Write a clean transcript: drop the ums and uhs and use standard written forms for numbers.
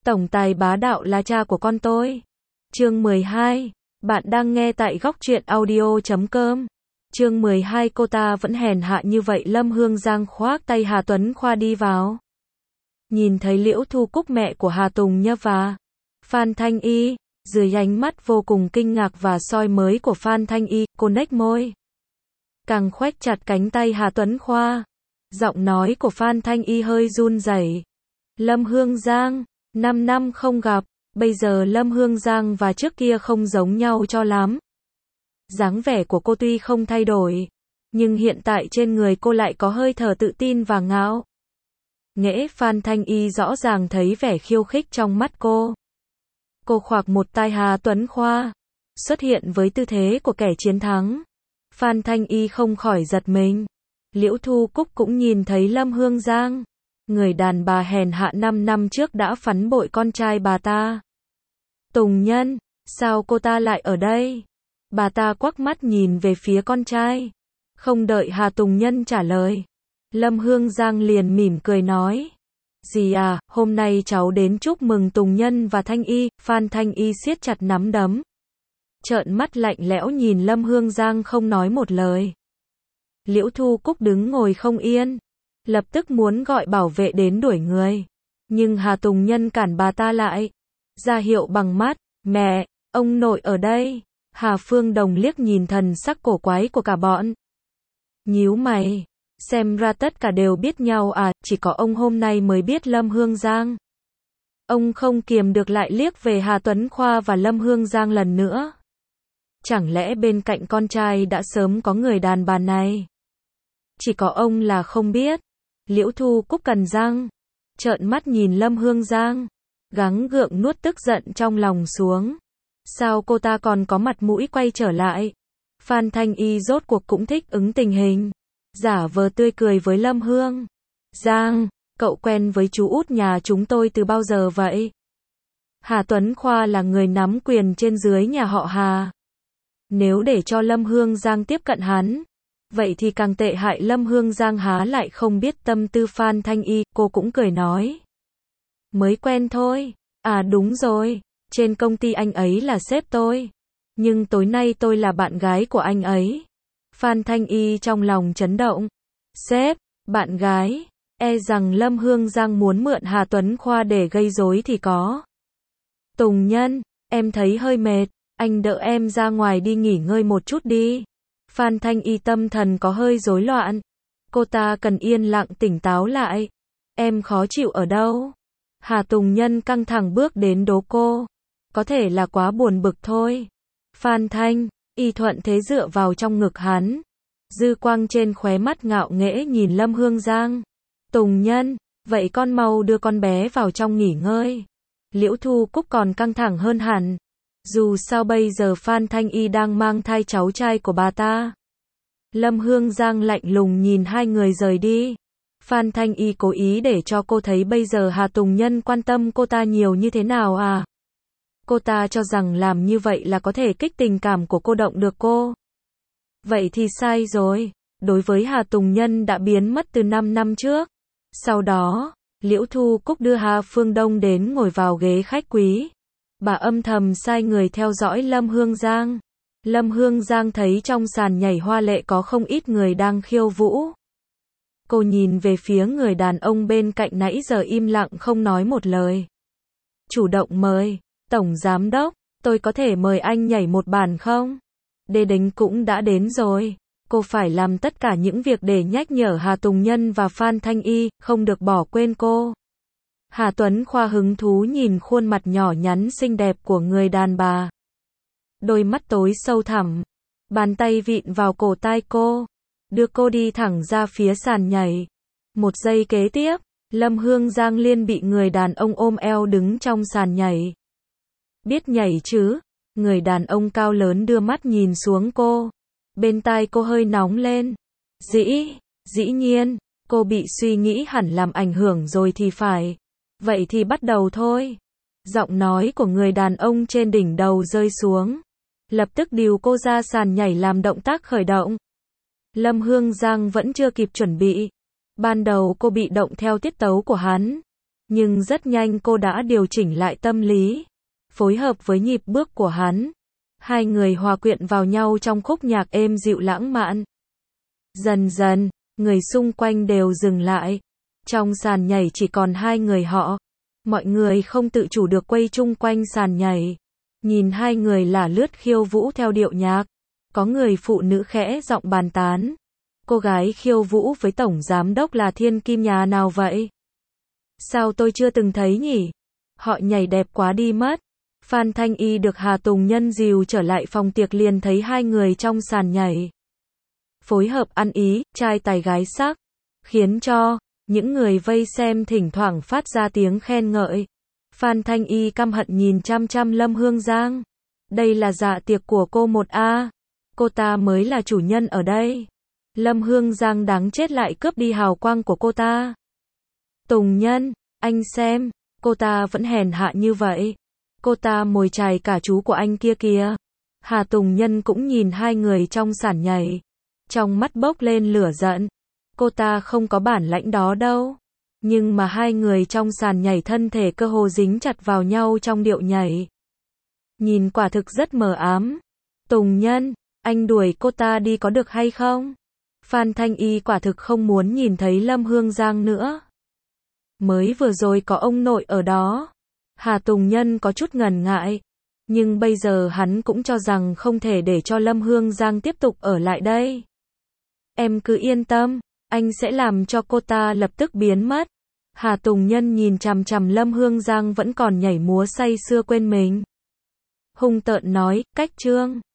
Tổng tài bá đạo là cha của con tôi. Chương 12. Bạn đang nghe tại góc truyện audio.com. Chương 12. Cô ta vẫn hèn hạ như vậy. Lâm Hương Giang khoác tay Hà Tuấn Khoa đi vào. Nhìn thấy Liễu Thu Cúc, mẹ của Hà Tùng Nhâm và Phan Thanh Y, dưới ánh mắt vô cùng kinh ngạc và soi mới của Phan Thanh Y, cô nhếch môi, càng khoét chặt cánh tay Hà Tuấn Khoa. Giọng nói của Phan Thanh Y hơi run rẩy. Lâm Hương Giang, 5 năm không gặp, bây giờ Lâm Hương Giang và trước kia không giống nhau cho lắm. Dáng vẻ của cô tuy không thay đổi, nhưng hiện tại trên người cô lại có hơi thở tự tin và ngạo nghễ. Phan Thanh Y rõ ràng thấy vẻ khiêu khích trong mắt cô. Cô khoác một tay Hà Tuấn Khoa, xuất hiện với tư thế của kẻ chiến thắng. Phan Thanh Y không khỏi giật mình. Liễu Thu Cúc cũng nhìn thấy Lâm Hương Giang, người đàn bà hèn hạ 5 năm trước đã phản bội con trai bà ta. Tùng Nhân, sao cô ta lại ở đây? Bà ta quắc mắt nhìn về phía con trai. Không đợi Hà Tùng Nhân trả lời, Lâm Hương Giang liền mỉm cười nói. Dì à, hôm nay cháu đến chúc mừng Tùng Nhân và Thanh Y. Phan Thanh Y siết chặt nắm đấm, trợn mắt lạnh lẽo nhìn Lâm Hương Giang không nói một lời. Liễu Thu Cúc đứng ngồi không yên, lập tức muốn gọi bảo vệ đến đuổi người. Nhưng Hà Tùng Nhân cản bà ta lại, ra hiệu bằng mắt, mẹ, ông nội ở đây. Hà Phương Đồng liếc nhìn thần sắc cổ quái của cả bọn, nhíu mày, xem ra tất cả đều biết nhau à, chỉ có ông hôm nay mới biết Lâm Hương Giang. Ông không kiềm được lại liếc về Hà Tuấn Khoa và Lâm Hương Giang lần nữa. Chẳng lẽ bên cạnh con trai đã sớm có người đàn bà này? Chỉ có ông là không biết. Liễu Thu Cúc cắn răng, trợn mắt nhìn Lâm Hương Giang, gắng gượng nuốt tức giận trong lòng xuống. Sao cô ta còn có mặt mũi quay trở lại? Phan Thanh Y rốt cuộc cũng thích ứng tình hình, giả vờ tươi cười với Lâm Hương Giang, cậu quen với chú út nhà chúng tôi từ bao giờ vậy? Hà Tuấn Khoa là người nắm quyền trên dưới nhà họ Hà. Nếu để cho Lâm Hương Giang tiếp cận hắn, vậy thì càng tệ hại. Lâm Hương Giang há lại không biết tâm tư Phan Thanh Y, cô cũng cười nói. Mới quen thôi. À đúng rồi, trên công ty anh ấy là sếp tôi, nhưng tối nay tôi là bạn gái của anh ấy. Phan Thanh Y trong lòng chấn động. Sếp, bạn gái, e rằng Lâm Hương Giang muốn mượn Hà Tuấn Khoa để gây rối thì có. Tùng Nhân, em thấy hơi mệt, anh đỡ em ra ngoài đi nghỉ ngơi một chút đi. Phan Thanh Y tâm thần có hơi rối loạn. Cô ta cần yên lặng tỉnh táo lại. Em khó chịu ở đâu? Hà Tùng Nhân căng thẳng bước đến đố cô. Có thể là quá buồn bực thôi. Phan Thanh Y thuận thế dựa vào trong ngực hắn, dư quang trên khóe mắt ngạo nghễ nhìn Lâm Hương Giang. Tùng Nhân, vậy con mau đưa con bé vào trong nghỉ ngơi. Liễu Thu Cúc còn căng thẳng hơn hẳn. Dù sao bây giờ Phan Thanh Y đang mang thai cháu trai của bà ta. Lâm Hương Giang lạnh lùng nhìn hai người rời đi. Phan Thanh Y cố ý để cho cô thấy bây giờ Hà Tùng Nhân quan tâm cô ta nhiều như thế nào à? Cô ta cho rằng làm như vậy là có thể kích tình cảm của cô, động được cô. Vậy thì sai rồi. Đối với Hà Tùng Nhân đã biến mất từ 5 năm trước. Sau đó, Liễu Thu Cúc đưa Hà Phương Đông đến ngồi vào ghế khách quý. Bà âm thầm sai người theo dõi Lâm Hương Giang. Lâm Hương Giang thấy trong sàn nhảy hoa lệ có không ít người đang khiêu vũ. Cô nhìn về phía người đàn ông bên cạnh nãy giờ im lặng không nói một lời. Chủ động mời, Tổng Giám Đốc, tôi có thể mời anh nhảy một bản không? Đê Đính cũng đã đến rồi. Cô phải làm tất cả những việc để nhắc nhở Hà Tùng Nhân và Phan Thanh Y, không được bỏ quên cô. Hà Tuấn Khoa hứng thú nhìn khuôn mặt nhỏ nhắn xinh đẹp của người đàn bà. Đôi mắt tối sâu thẳm, bàn tay vịn vào cổ tai cô, đưa cô đi thẳng ra phía sàn nhảy. Một giây kế tiếp, Lâm Hương Giang liên bị người đàn ông ôm eo đứng trong sàn nhảy. Biết nhảy chứ? Người đàn ông cao lớn đưa mắt nhìn xuống cô. Bên tai cô hơi nóng lên. Dĩ nhiên, cô bị suy nghĩ hẳn làm ảnh hưởng rồi thì phải. Vậy thì bắt đầu thôi. Giọng nói của người đàn ông trên đỉnh đầu rơi xuống, lập tức điều cô ra sàn nhảy làm động tác khởi động. Lâm Hương Giang vẫn chưa kịp chuẩn bị. Ban đầu cô bị động theo tiết tấu của hắn, Nhưng rất nhanh cô đã điều chỉnh lại tâm lý, phối hợp với nhịp bước của hắn. Hai người hòa quyện vào nhau trong khúc nhạc êm dịu lãng mạn. Dần dần, người xung quanh đều dừng lại. Trong sàn nhảy chỉ còn hai người họ. Mọi người không tự chủ được quay chung quanh sàn nhảy. Nhìn hai người lả lướt khiêu vũ theo điệu nhạc. Có người phụ nữ khẽ giọng bàn tán. Cô gái khiêu vũ với tổng giám đốc là thiên kim nhà nào vậy? Sao tôi chưa từng thấy nhỉ? Họ nhảy đẹp quá đi mất. Phan Thanh Y được Hà Tùng Nhân dìu trở lại phòng tiệc liền thấy hai người trong sàn nhảy. Phối hợp ăn ý, trai tài gái sắc. Khiến cho những người vây xem thỉnh thoảng phát ra tiếng khen ngợi. Phan Thanh Y căm hận nhìn chăm chăm Lâm Hương Giang. Đây là dạ tiệc của cô 1A. Cô ta mới là chủ nhân ở đây. Lâm Hương Giang đáng chết lại cướp đi hào quang của cô ta. Tùng Nhân, anh xem, cô ta vẫn hèn hạ như vậy. Cô ta mồi chài cả chú của anh kia kìa. Hà Tùng Nhân cũng nhìn hai người trong sàn nhảy. Trong mắt bốc lên lửa giận. Cô ta không có bản lãnh đó đâu. Nhưng mà hai người trong sàn nhảy thân thể cơ hồ dính chặt vào nhau trong điệu nhảy. Nhìn quả thực rất mờ ám. Tùng Nhân, anh đuổi cô ta đi có được hay không? Phan Thanh Y quả thực không muốn nhìn thấy Lâm Hương Giang nữa. Mới vừa rồi có ông nội ở đó. Hà Tùng Nhân có chút ngần ngại. Nhưng bây giờ hắn cũng cho rằng không thể để cho Lâm Hương Giang tiếp tục ở lại đây. Em cứ yên tâm, anh sẽ làm cho cô ta lập tức biến mất. Hà Tùng Nhân nhìn chằm chằm Lâm Hương Giang vẫn còn nhảy múa say sưa quên mình. Hung tợn nói, cách Trương.